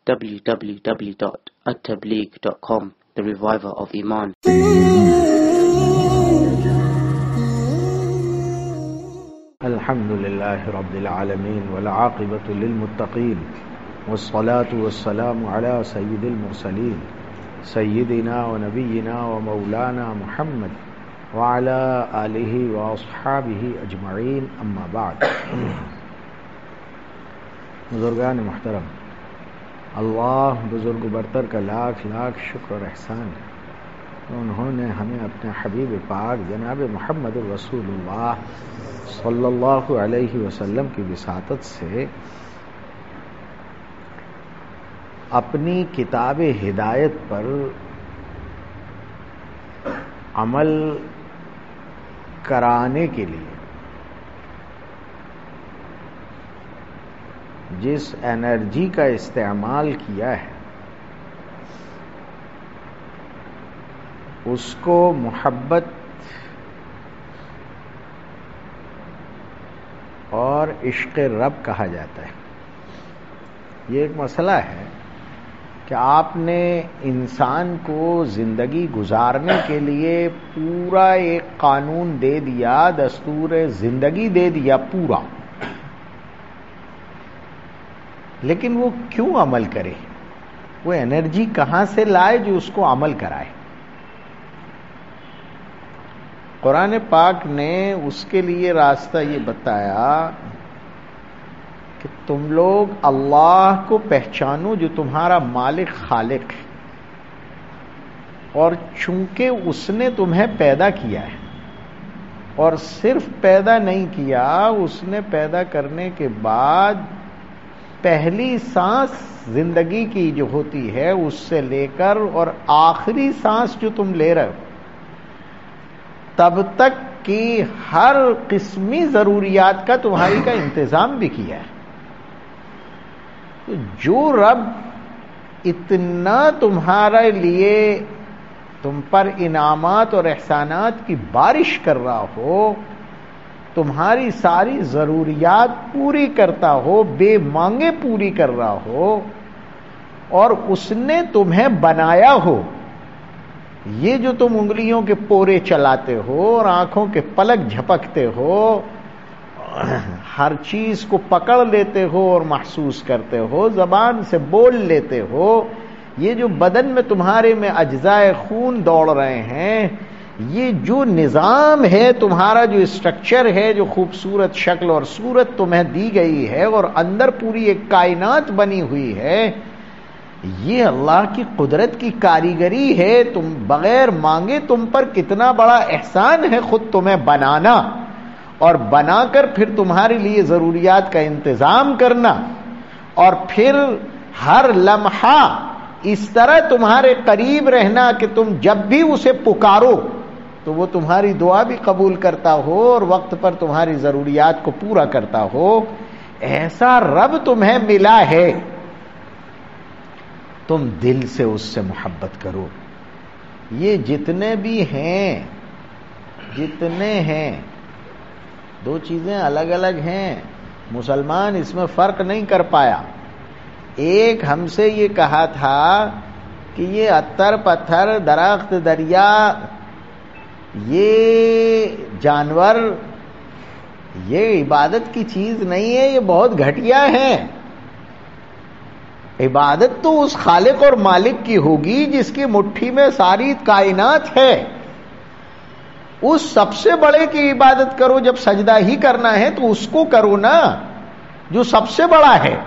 www.attableek.com, the reviver of Iman. الحمد لله رب العالمين والعاقبة للمتقين والصلاة والسلام على سيد المرسلين سيدنا ونبينا ومولانا محمد وعلى آله وأصحابه أجمعين أما بعد. بزرگان محترم، اللہ بزرگ برتر کا لاکھ لاکھ شکر اور احسان ہے، انہوں نے ہمیں اپنے حبیب پاک جناب محمد رسول اللہ صلی اللہ علیہ وسلم کی وساطت سے اپنی کتاب ہدایت پر عمل کرانے کے لیے جس انرجی کا استعمال کیا ہے اس کو محبت اور عشق رب کہا جاتا ہے. یہ ایک مسئلہ ہے کہ آپ نے انسان کو زندگی گزارنے کے لیے پورا ایک قانون دے دیا، دستور زندگی دے دیا پورا، لیکن وہ کیوں عمل کرے؟ وہ انرجی کہاں سے لائے جو اس کو عمل کرائے؟ قرآن پاک نے اس کے لیے راستہ یہ بتایا کہ تم لوگ اللہ کو پہچانو جو تمہارا مالک خالق ہے، اور چونکہ اس نے تمہیں پیدا کیا ہے، اور صرف پیدا نہیں کیا، اس نے پیدا کرنے کے بعد پہلی سانس زندگی کی جو ہوتی ہے اس سے لے کر اور آخری سانس جو تم لے رہے ہو تب تک کی ہر قسمی ضروریات کا تمہاری کا انتظام بھی کیا ہے. تو جو رب اتنا تمہارے لیے تم پر انعامات اور احسانات کی بارش کر رہا ہو، تمہاری ساری ضروریات پوری کرتا ہو، بے مانگے پوری کر رہا ہو، اور اس نے تمہیں بنایا ہو، یہ جو تم انگلیوں کے پورے چلاتے ہو اور آنکھوں کے پلک جھپکتے ہو، ہر چیز کو پکڑ لیتے ہو اور محسوس کرتے ہو، زبان سے بول لیتے ہو، یہ جو بدن میں تمہارے میں اجزائے خون دوڑ رہے ہیں، یہ جو نظام ہے تمہارا، جو اسٹرکچر ہے، جو خوبصورت شکل اور صورت تمہیں دی گئی ہے اور اندر پوری ایک کائنات بنی ہوئی ہے، یہ اللہ کی قدرت کی کاریگری ہے. تم بغیر مانگے تم پر کتنا بڑا احسان ہے خود تمہیں بنانا، اور بنا کر پھر تمہارے لیے ضروریات کا انتظام کرنا، اور پھر ہر لمحہ اس طرح تمہارے قریب رہنا کہ تم جب بھی اسے پکارو تو وہ تمہاری دعا بھی قبول کرتا ہو اور وقت پر تمہاری ضروریات کو پورا کرتا ہو. ایسا رب تمہیں ملا ہے، تم دل سے اس سے محبت کرو. یہ جتنے بھی ہیں دو چیزیں الگ الگ ہیں، مسلمان اس میں فرق نہیں کر پایا. ایک ہم سے یہ کہا تھا کہ یہ اتر پتھر درخت دریا یہ جانور یہ عبادت کی چیز نہیں ہے، یہ بہت گھٹیا ہیں. عبادت تو اس خالق اور مالک کی ہوگی جس کی مٹھی میں ساری کائنات ہے. اس سب سے بڑے کی عبادت کرو. جب سجدہ ہی کرنا ہے تو اس کو کرو نا جو سب سے بڑا ہے.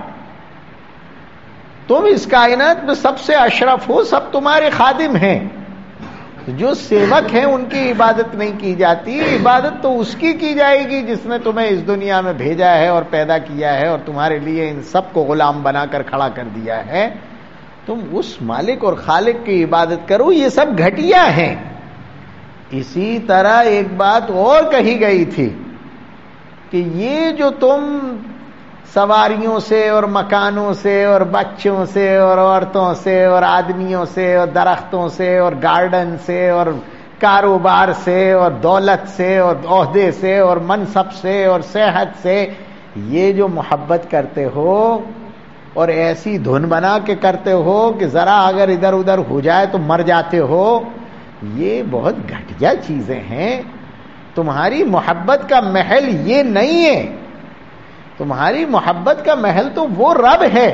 تم اس کائنات میں سب سے اشرف ہو، سب تمہارے خادم ہیں. جو سیوک ہیں ان کی عبادت نہیں کی جاتی، عبادت تو اس کی جائے گی جس نے تمہیں اس دنیا میں بھیجا ہے اور پیدا کیا ہے اور تمہارے لیے ان سب کو غلام بنا کر کھڑا کر دیا ہے. تم اس مالک اور خالق کی عبادت کرو. یہ سب گھٹیا ہیں. اسی طرح ایک بات اور کہی گئی تھی کہ یہ جو تم سواریوں سے اور مکانوں سے اور بچوں سے اور عورتوں سے اور آدمیوں سے اور درختوں سے اور گارڈن سے اور کاروبار سے اور دولت سے اور عہدے سے اور منصب سے اور صحت سے یہ جو محبت کرتے ہو اور ایسی دھن بنا کے کرتے ہو کہ ذرا اگر ادھر ادھر ہو جائے تو مر جاتے ہو. یہ بہت گھٹیا چیزیں ہیں. تمہاری محبت کا محل یہ نہیں ہے. تمہاری محبت کا محل تو وہ رب ہے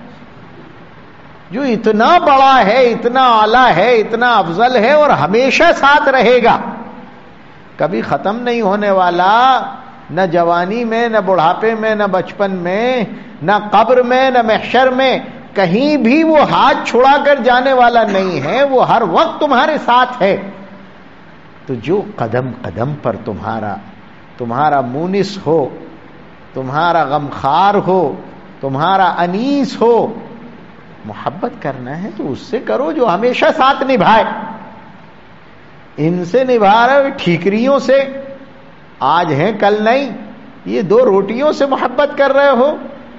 جو اتنا بڑا ہے, اتنا اعلیٰ ہے, اتنا افضل ہے اور ہمیشہ ساتھ رہے گا, کبھی ختم نہیں ہونے والا, نہ جوانی میں, نہ بڑھاپے میں, نہ بچپن میں, نہ قبر میں, نہ محشر میں, کہیں بھی وہ ہاتھ چھڑا کر جانے والا نہیں ہے. وہ ہر وقت تمہارے ساتھ ہے. تو جو قدم قدم پر تمہارا مونس ہو, تمہارا غمخوار ہو, تمہارا انیس ہو, محبت کرنا ہے تو اس سے کرو جو ہمیشہ ساتھ نبھائے. ان سے نبھا رہے ٹھیکریوں سے, آج ہیں کل نہیں, یہ 2 روٹیوں سے محبت کر رہے ہو,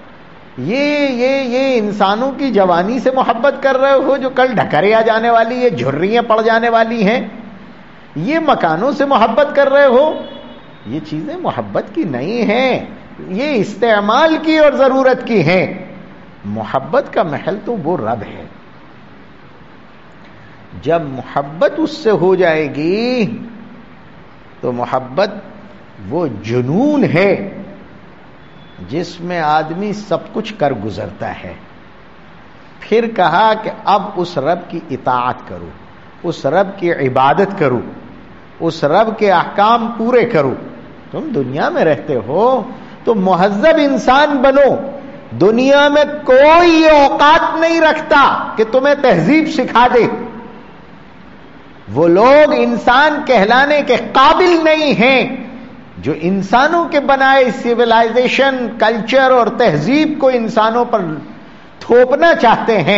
یہ انسانوں کی جوانی سے محبت کر رہے ہو جو کل ڈھکریا جانے والی ہے, جھریاں پڑ جانے والی ہیں, یہ مکانوں سے محبت کر رہے ہو. یہ چیزیں محبت کی نہیں ہیں, یہ استعمال کی اور ضرورت کی ہیں. محبت کا محل تو وہ رب ہے. جب محبت اس سے ہو جائے گی تو محبت وہ جنون ہے جس میں آدمی سب کچھ کر گزرتا ہے. پھر کہا کہ اب اس رب کی اطاعت کرو, اس رب کی عبادت کرو, اس رب کے احکام پورے کرو. تم دنیا میں رہتے ہو تو مہذب انسان بنو. دنیا میں کوئی یہ اوقات نہیں رکھتا کہ تمہیں تہذیب سکھا دے. وہ لوگ انسان کہلانے کے قابل نہیں ہیں جو انسانوں کے بنائے سیولائزیشن, کلچر اور تہذیب کو انسانوں پر تھوپنا چاہتے ہیں.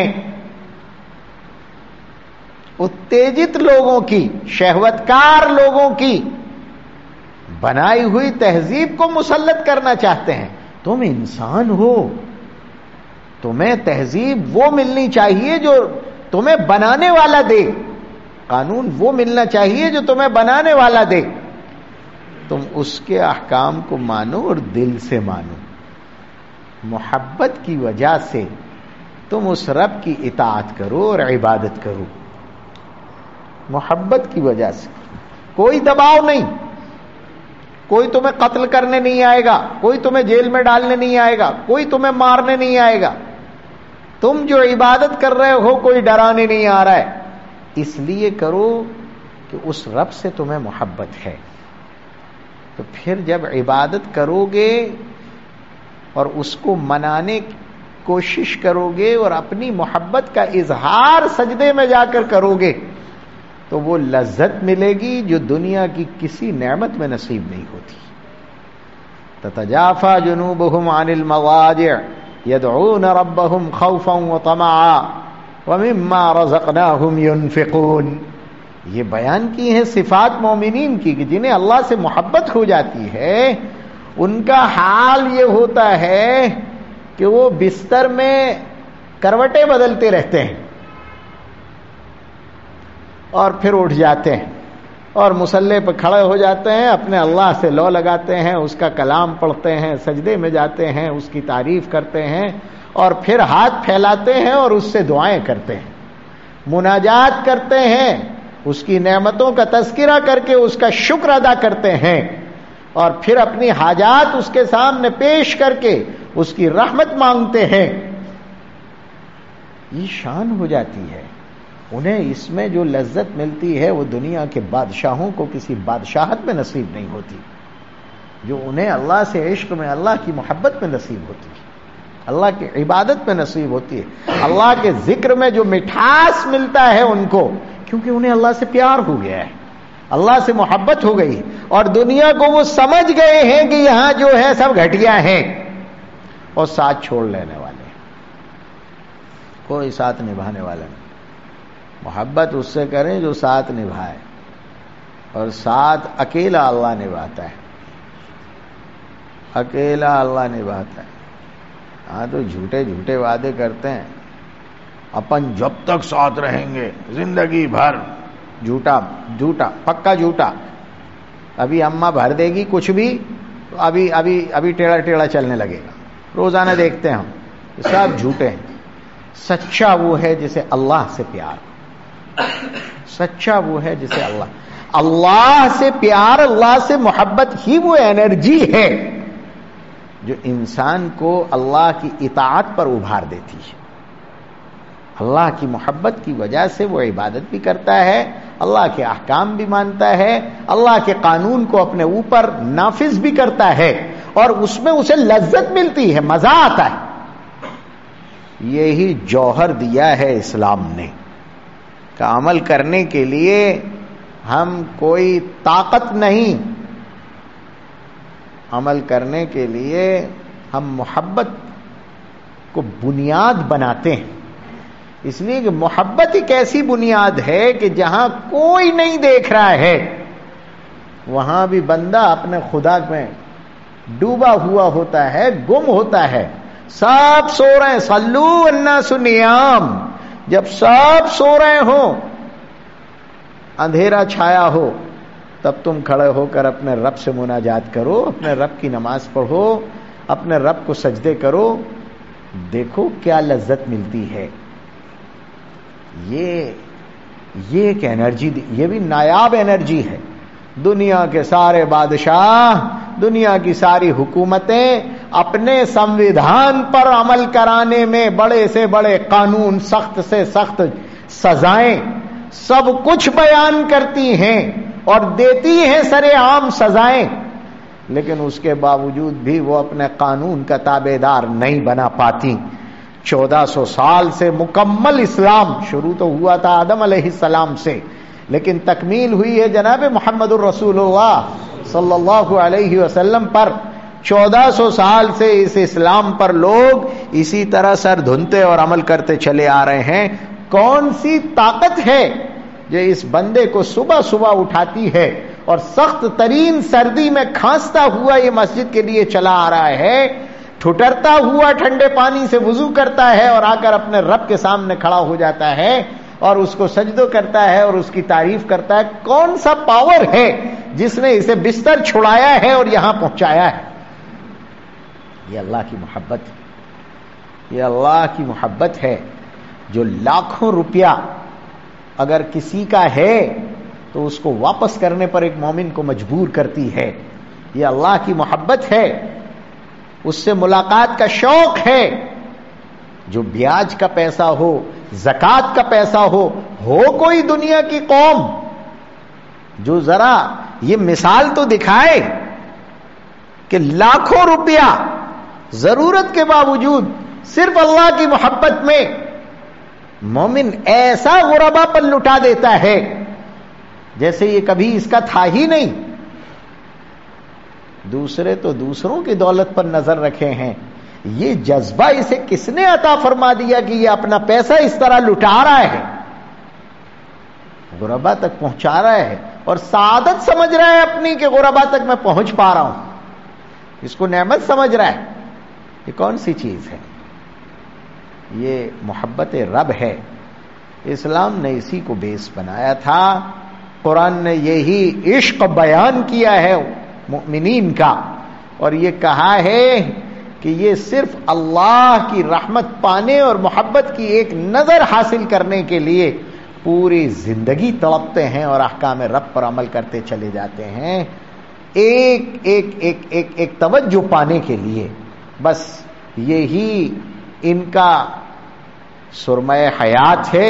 اتےجت لوگوں کی, شہوتکار لوگوں کی بنائی ہوئی تہذیب کو مسلط کرنا چاہتے ہیں. تم انسان ہو, تمہیں تہذیب وہ ملنی چاہیے جو تمہیں بنانے والا دے, قانون وہ ملنا چاہیے جو تمہیں بنانے والا دے. تم اس کے احکام کو مانو اور دل سے مانو. محبت کی وجہ سے تم اس رب کی اطاعت کرو اور عبادت کرو. محبت کی وجہ سے کوئی دباؤ نہیں, کوئی تمہیں قتل کرنے نہیں آئے گا, کوئی تمہیں جیل میں ڈالنے نہیں آئے گا, کوئی تمہیں مارنے نہیں آئے گا. تم جو عبادت کر رہے ہو کوئی ڈرانے نہیں آ رہا ہے. اس لیے کرو کہ اس رب سے تمہیں محبت ہے. تو پھر جب عبادت کرو گے اور اس کو منانے کی کوشش کرو گے اور اپنی محبت کا اظہار سجدے میں جا کر کرو گے تو وہ لذت ملے گی جو دنیا کی کسی نعمت میں نصیب نہیں ہوتی. تتجافى جنوبهم عن المضاجع يدعون ربهم خوفا وطمعا ومما رزقناهم ينفقون. یہ بیان کی ہیں صفات مومنین کی کہ جنہیں اللہ سے محبت ہو جاتی ہے ان کا حال یہ ہوتا ہے کہ وہ بستر میں کروٹیں بدلتے رہتے ہیں اور پھر اٹھ جاتے ہیں اور مصلی پہ کھڑے ہو جاتے ہیں, اپنے اللہ سے لو لگاتے ہیں, اس کا کلام پڑھتے ہیں, سجدے میں جاتے ہیں, اس کی تعریف کرتے ہیں اور پھر ہاتھ پھیلاتے ہیں اور اس سے دعائیں کرتے ہیں, مناجات کرتے ہیں, اس کی نعمتوں کا تذکرہ کر کے اس کا شکر ادا کرتے ہیں اور پھر اپنی حاجات اس کے سامنے پیش کر کے اس کی رحمت مانگتے ہیں. یہ شان ہو جاتی ہے. انہیں اس میں جو لذت ملتی ہے وہ دنیا کے بادشاہوں کو کسی بادشاہت میں نصیب نہیں ہوتی. جو انہیں اللہ سے عشق میں, اللہ کی محبت میں نصیب ہوتی ہے, اللہ کی عبادت میں نصیب ہوتی ہے, اللہ کے ذکر میں جو مٹھاس ملتا ہے ان کو, کیونکہ انہیں اللہ سے پیار ہو گیا ہے, اللہ سے محبت ہو گئی اور دنیا کو وہ سمجھ گئے ہیں کہ یہاں جو ہے سب گھٹیا ہیں اور ساتھ چھوڑ لینے والے ہیں, کوئی ساتھ نبھانے والا نہیں. محبت اس سے کریں جو ساتھ نبھائے, اور ساتھ اکیلا اللہ نبھاتا ہے, اکیلا اللہ نبھاتا ہے. ہاں تو جھوٹے جھوٹے وعدے کرتے ہیں, اپن جب تک ساتھ رہیں گے زندگی بھر, جھوٹا جھوٹا پکا جھوٹا. ابھی اماں بھر دے گی کچھ بھی تو ابھی ٹیڑھا ٹیڑھا چلنے لگے گا. روزانہ دیکھتے ہیں ہم سب جھوٹے ہیں. سچا وہ ہے جسے اللہ سے پیار. سچا وہ ہے جسے اللہ سے پیار، اللہ سے محبت ہی وہ انرجی ہے جو انسان کو اللہ کی اطاعت پر ابھار دیتی ہے. اللہ کی محبت کی وجہ سے وہ عبادت بھی کرتا ہے، اللہ کے احکام بھی مانتا ہے، اللہ کے قانون کو اپنے اوپر نافذ بھی کرتا ہے، اور اس میں اسے لذت ملتی ہے، مزہ آتا ہے. یہی جوہر دیا ہے اسلام نے کہ عمل کرنے کے لیے ہم کوئی طاقت نہیں، عمل کرنے کے لیے ہم محبت کو بنیاد بناتے ہیں. اس لیے کہ محبت ایک ایسی بنیاد ہے کہ جہاں کوئی نہیں دیکھ رہا ہے وہاں بھی بندہ اپنے خدا میں ڈوبا ہوا ہوتا ہے، گم ہوتا ہے. سب سو رہے ہیں، صلو الناس نیام. جب سب سو رہے ہوں، اندھیرا چھایا ہو، تب تم کھڑے ہو کر اپنے رب سے مناجات کرو، اپنے رب کی نماز پڑھو، اپنے رب کو سجدے کرو. دیکھو کیا لذت ملتی ہے. یہ ایک انرجی، یہ بھی نایاب انرجی ہے. دنیا کے سارے بادشاہ، دنیا کی ساری حکومتیں اپنے سنویدھان پر عمل کرانے میں بڑے سے بڑے قانون، سخت سے سخت سزائیں، سب کچھ بیان کرتی ہیں اور دیتی ہیں سرے عام سزائیں، لیکن اس کے باوجود بھی وہ اپنے قانون کا تابع دار نہیں بنا پاتی. 1400 سال سے مکمل اسلام شروع تو ہوا تھا آدم علیہ السلام سے، لیکن تکمیل ہوئی ہے جناب محمد الرسول اللہ صلی اللہ علیہ وسلم پر. 1400 سال سے اس اسلام پر لوگ اسی طرح سر دھنتے اور عمل کرتے چلے آ رہے ہیں. کون سی طاقت ہے جو اس بندے کو صبح صبح اٹھاتی ہے اور سخت ترین سردی میں کھانستا ہوا یہ مسجد کے لیے چلا آ رہا ہے، ٹھٹرتا ہوا ٹھنڈے پانی سے وضو کرتا ہے اور آ کر اپنے رب کے سامنے کھڑا ہو جاتا ہے اور اس کو سجدہ کرتا ہے اور اس کی تعریف کرتا ہے. کون سا پاور ہے جس نے اسے بستر چھڑایا ہے اور یہاں پہنچایا ہے؟ یہ اللہ کی محبت ہے. یہ اللہ کی محبت ہے جو لاکھوں روپیہ اگر کسی کا ہے تو اس کو واپس کرنے پر ایک مومن کو مجبور کرتی ہے. یہ اللہ کی محبت ہے. اس سے ملاقات کا شوق ہے. جو بیاج کا پیسہ ہو، زکوٰۃ کا پیسہ ہو کوئی دنیا کی قوم جو ذرا یہ مثال تو دکھائے کہ لاکھوں روپیہ ضرورت کے باوجود صرف اللہ کی محبت میں مومن ایسا غربا پر لٹا دیتا ہے جیسے یہ کبھی اس کا تھا ہی نہیں. دوسرے تو دوسروں کی دولت پر نظر رکھے ہیں، یہ جذبہ اسے کس نے عطا فرما دیا کہ یہ اپنا پیسہ اس طرح لٹا رہا ہے، غربا تک پہنچا رہا ہے اور سعادت سمجھ رہا ہے اپنی کہ غربا تک میں پہنچ پا رہا ہوں. اس کو نعمت سمجھ رہا ہے. یہ کون سی چیز ہے؟ یہ محبت رب ہے. اسلام نے اسی کو بیس بنایا تھا. قرآن نے یہی عشق بیان کیا ہے مؤمنین کا، اور یہ کہا ہے کہ یہ صرف اللہ کی رحمت پانے اور محبت کی ایک نظر حاصل کرنے کے لیے پوری زندگی تڑپتے ہیں اور احکام رب پر عمل کرتے چلے جاتے ہیں، ایک ایک ایک ایک ایک توجہ پانے کے لیے. بس یہی ان کا سرمہ حیات ہے.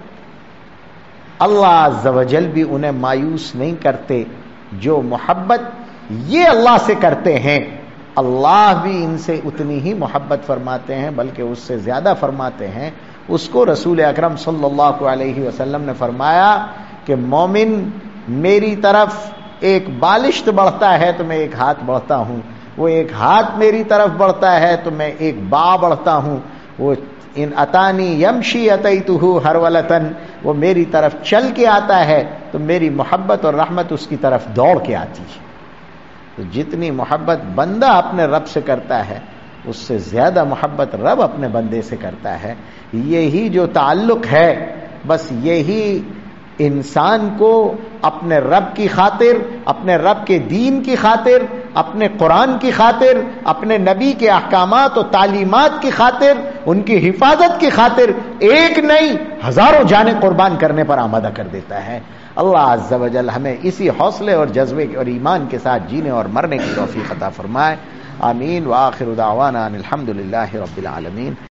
اللہ عز و جل بھی انہیں مایوس نہیں کرتے جو محبت یہ اللہ سے کرتے ہیں. اللہ بھی ان سے اتنی ہی محبت فرماتے ہیں، بلکہ اس سے زیادہ فرماتے ہیں. اس کو رسول اکرم صلی اللہ علیہ وسلم نے فرمایا کہ مومن میری طرف ایک بالشت بڑھتا ہے تو میں ایک ہاتھ بڑھتا ہوں، وہ ایک ہاتھ میری طرف بڑھتا ہے تو میں ایک با بڑھتا ہوں. وہ ان اتانی یمشی اتیتہ ہرولتن، وہ میری طرف چل کے آتا ہے تو میری محبت اور رحمت اس کی طرف دوڑ کے آتی ہے. تو جتنی محبت بندہ اپنے رب سے کرتا ہے اس سے زیادہ محبت رب اپنے بندے سے کرتا ہے. یہی جو تعلق ہے، بس یہی انسان کو اپنے رب کی خاطر، اپنے رب کے دین کی خاطر اپنے قرآن کی خاطر، اپنے نبی کے احکامات و تعلیمات کی خاطر، ان کی حفاظت کی خاطر ایک نہیں ہزاروں جانیں قربان کرنے پر آمادہ کر دیتا ہے۔ اللہ عز و جل ہمیں اسی حوصلے اور جذبے اور ایمان کے ساتھ جینے اور مرنے کی توفیق عطا فرمائے۔ آمین۔ وآخر دعوانا ان الحمد للہ رب العالمین۔